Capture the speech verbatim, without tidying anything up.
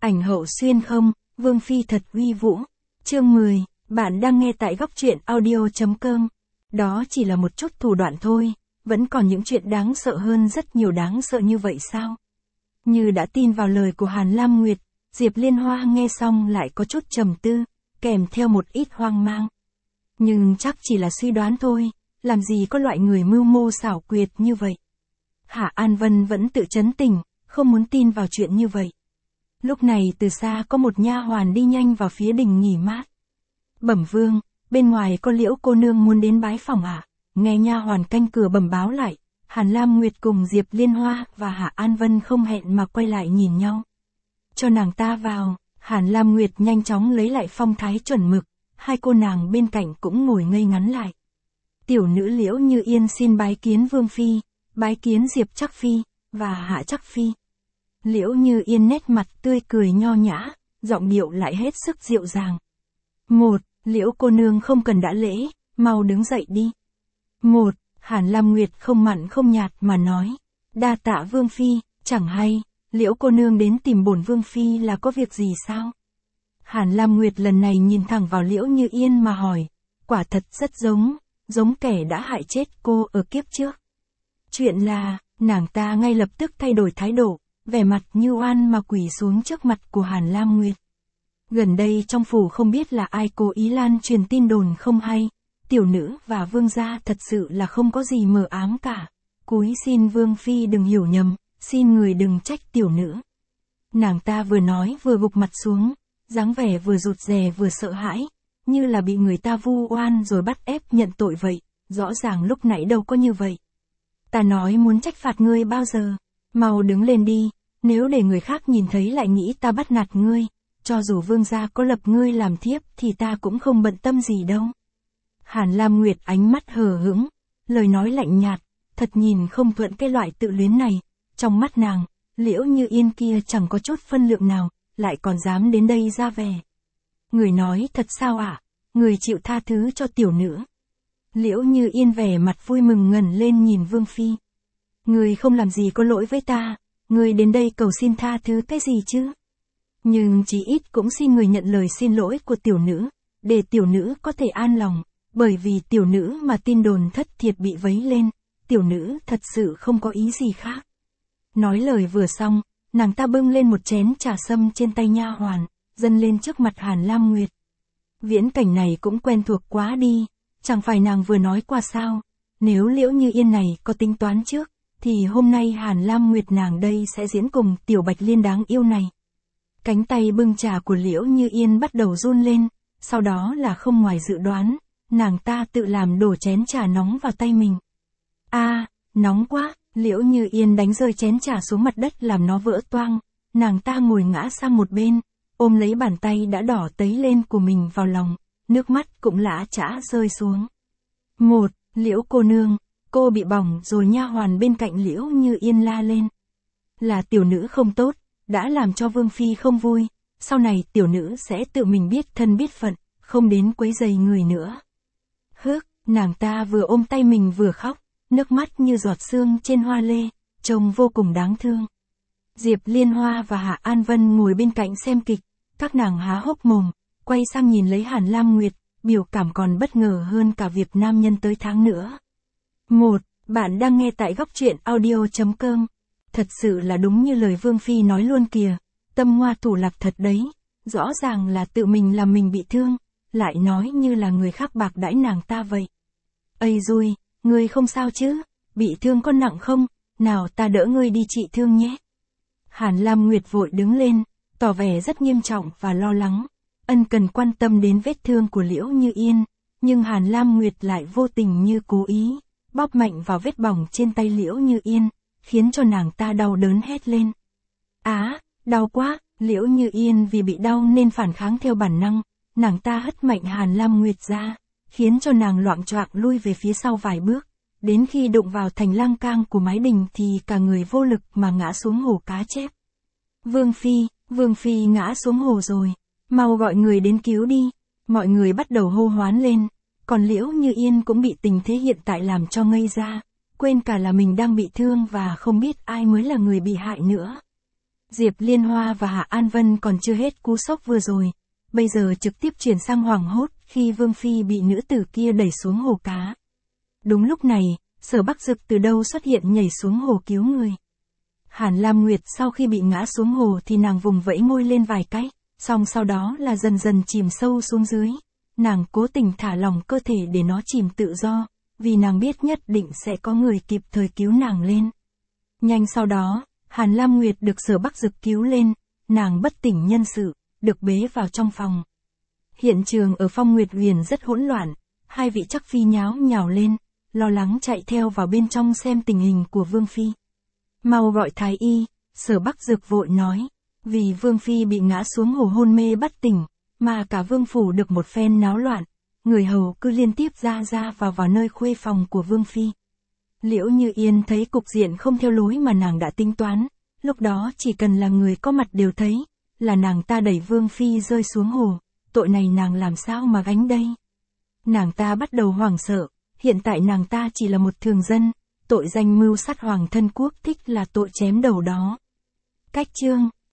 Ảnh hậu xuyên không, Vương Phi thật uy vũ. Chương mười, bạn đang nghe tại góc truyện audio.com. Đó chỉ là một chút thủ đoạn thôi, vẫn còn những chuyện đáng sợ hơn rất nhiều đáng sợ như vậy sao? Như đã tin vào lời của Hàn Lam Nguyệt, Diệp Liên Hoa nghe xong lại có chút trầm tư, kèm theo một ít hoang mang. Nhưng chắc chỉ là suy đoán thôi, làm gì có loại người mưu mô xảo quyệt như vậy. Hạ An Vân vẫn tự trấn tĩnh, không muốn tin vào chuyện như vậy. Lúc này từ xa có một nha hoàn đi nhanh vào phía đình nghỉ mát. Bẩm vương, bên ngoài có Liễu cô nương muốn đến bái phòng ạ. À? Nghe nha hoàn canh cửa bẩm báo lại, Hàn Lam Nguyệt cùng Diệp Liên Hoa và Hạ An Vân không hẹn mà quay lại nhìn nhau. Cho nàng ta vào, Hàn Lam Nguyệt nhanh chóng lấy lại phong thái chuẩn mực, hai cô nàng bên cạnh cũng ngồi ngây ngắn lại. Tiểu nữ Liễu Như Yên xin bái kiến Vương Phi, bái kiến Diệp Trắc Phi, và Hạ Trắc Phi. Liễu Như Yên nét mặt tươi cười nho nhã, giọng điệu lại hết sức dịu dàng. Một, Liễu cô nương không cần đã lễ, mau đứng dậy đi. Một, Hàn Lam Nguyệt không mặn không nhạt mà nói. Đa tạ Vương Phi, chẳng hay, Liễu cô nương đến tìm bổn Vương Phi là có việc gì sao? Hàn Lam Nguyệt lần này nhìn thẳng vào Liễu Như Yên mà hỏi. Quả thật rất giống, giống kẻ đã hại chết cô ở kiếp trước. Chuyện là, nàng ta ngay lập tức thay đổi thái độ, vẻ mặt như oan mà quỳ xuống trước mặt của Hàn Lam Nguyệt. Gần đây trong phủ không biết là ai cố ý lan truyền tin đồn không hay, tiểu nữ và vương gia thật sự là không có gì mờ ám cả. Cúi xin Vương Phi đừng hiểu nhầm, xin người đừng trách tiểu nữ. Nàng ta vừa nói vừa gục mặt xuống, dáng vẻ vừa rụt rè vừa sợ hãi, như là bị người ta vu oan rồi bắt ép nhận tội vậy, rõ ràng lúc nãy đâu có như vậy. Ta nói muốn trách phạt ngươi bao giờ, mau đứng lên đi, nếu để người khác nhìn thấy lại nghĩ ta bắt nạt ngươi, cho dù vương gia có lập ngươi làm thiếp thì ta cũng không bận tâm gì đâu. Hàn Lam Nguyệt ánh mắt hờ hững, lời nói lạnh nhạt, thật nhìn không thuận cái loại tự luyến này, trong mắt nàng, Liễu Như Yên kia chẳng có chút phân lượng nào, lại còn dám đến đây ra vẻ. Người nói thật sao ạ? À? Người chịu tha thứ cho tiểu nữ. Liễu Như Yên vẻ mặt vui mừng ngẩng lên nhìn Vương Phi. Người không làm gì có lỗi với ta, người đến đây cầu xin tha thứ cái gì chứ? Nhưng chí ít cũng xin người nhận lời xin lỗi của tiểu nữ, để tiểu nữ có thể an lòng, bởi vì tiểu nữ mà tin đồn thất thiệt bị vấy lên, tiểu nữ thật sự không có ý gì khác. Nói lời vừa xong, nàng ta bưng lên một chén trà sâm trên tay nha hoàn, dâng lên trước mặt Hàn Lam Nguyệt. Viễn cảnh này cũng quen thuộc quá đi, chẳng phải nàng vừa nói qua sao, nếu Liễu Như Yên này có tính toán trước, thì hôm nay Hàn Lam Nguyệt nàng đây sẽ diễn cùng tiểu Bạch Liên đáng yêu này. Cánh tay bưng trà của Liễu Như Yên bắt đầu run lên, sau đó là không ngoài dự đoán, nàng ta tự làm đổ chén trà nóng vào tay mình. A, à, nóng quá, Liễu Như Yên đánh rơi chén trà xuống mặt đất làm nó vỡ toang, nàng ta ngồi ngã sang một bên, ôm lấy bàn tay đã đỏ tấy lên của mình vào lòng, nước mắt cũng lã chã rơi xuống. Một, Liễu cô nương, cô bị bỏng rồi. Nha hoàn bên cạnh Liễu Như Yên la lên. Là tiểu nữ không tốt, đã làm cho Vương Phi không vui, sau này tiểu nữ sẽ tự mình biết thân biết phận, không đến quấy rầy người nữa. Hước, nàng ta vừa ôm tay mình vừa khóc, nước mắt như giọt sương trên hoa lê, trông vô cùng đáng thương. Diệp Liên Hoa và Hạ An Vân ngồi bên cạnh xem kịch, các nàng há hốc mồm, quay sang nhìn lấy Hàn Lam Nguyệt, biểu cảm còn bất ngờ hơn cả việc nam nhân tới tháng nữa. Một, bạn đang nghe tại góc truyện audio.com. Thật sự là đúng như lời Vương Phi nói luôn kìa, tâm ngoa thủ lạc thật đấy, rõ ràng là tự mình làm mình bị thương, lại nói như là người khác bạc đãi nàng ta vậy. Ây dui, ngươi không sao chứ, bị thương có nặng không, nào ta đỡ ngươi đi trị thương nhé. Hàn Lam Nguyệt vội đứng lên, tỏ vẻ rất nghiêm trọng và lo lắng, ân cần quan tâm đến vết thương của Liễu Như Yên, nhưng Hàn Lam Nguyệt lại vô tình như cố ý, bóp mạnh vào vết bỏng trên tay Liễu Như Yên, khiến cho nàng ta đau đớn hét lên. Á, đau quá, Liễu Như Yên vì bị đau nên phản kháng theo bản năng, nàng ta hất mạnh Hàn Lam Nguyệt ra, khiến cho nàng loạng choạng lui về phía sau vài bước, đến khi đụng vào thành lang cang của mái đình thì cả người vô lực mà ngã xuống hồ cá chép. Vương Phi, Vương Phi ngã xuống hồ rồi, mau gọi người đến cứu đi, mọi người bắt đầu hô hoán lên, còn Liễu Như Yên cũng bị tình thế hiện tại làm cho ngây ra, quên cả là mình đang bị thương và không biết ai mới là người bị hại nữa. Diệp Liên Hoa và Hạ An Vân còn chưa hết cú sốc vừa rồi, bây giờ trực tiếp chuyển sang hoảng hốt khi Vương Phi bị nữ tử kia đẩy xuống hồ cá. Đúng lúc này, Sở Bắc Dực từ đâu xuất hiện nhảy xuống hồ cứu người. Hàn Lam Nguyệt sau khi bị ngã xuống hồ thì nàng vùng vẫy môi lên vài cái, xong sau đó là dần dần chìm sâu xuống dưới. Nàng cố tình thả lỏng cơ thể để nó chìm tự do, vì nàng biết nhất định sẽ có người kịp thời cứu nàng lên. Nhanh sau đó, Hàn Lam Nguyệt được Sở Bắc Dực cứu lên, nàng bất tỉnh nhân sự, được bế vào trong phòng. Hiện trường ở Phong Nguyệt Huyền rất hỗn loạn, hai vị chắc phi nháo nhào lên, lo lắng chạy theo vào bên trong xem tình hình của Vương Phi. Mau gọi thái y, Sở Bắc Dực vội nói, vì Vương Phi bị ngã xuống hồ hôn mê bất tỉnh, mà cả Vương Phủ được một phen náo loạn, người hầu cứ liên tiếp ra ra vào vào nơi khuê phòng của Vương Phi. Liễu Như Yên thấy cục diện không theo lối mà nàng đã tính toán, lúc đó chỉ cần là người có mặt đều thấy, là nàng ta đẩy Vương Phi rơi xuống hồ, tội này nàng làm sao mà gánh đây. Nàng ta bắt đầu hoảng sợ, hiện tại nàng ta chỉ là một thường dân, tội danh mưu sát hoàng thân quốc thích là tội chém đầu đó. Cách chương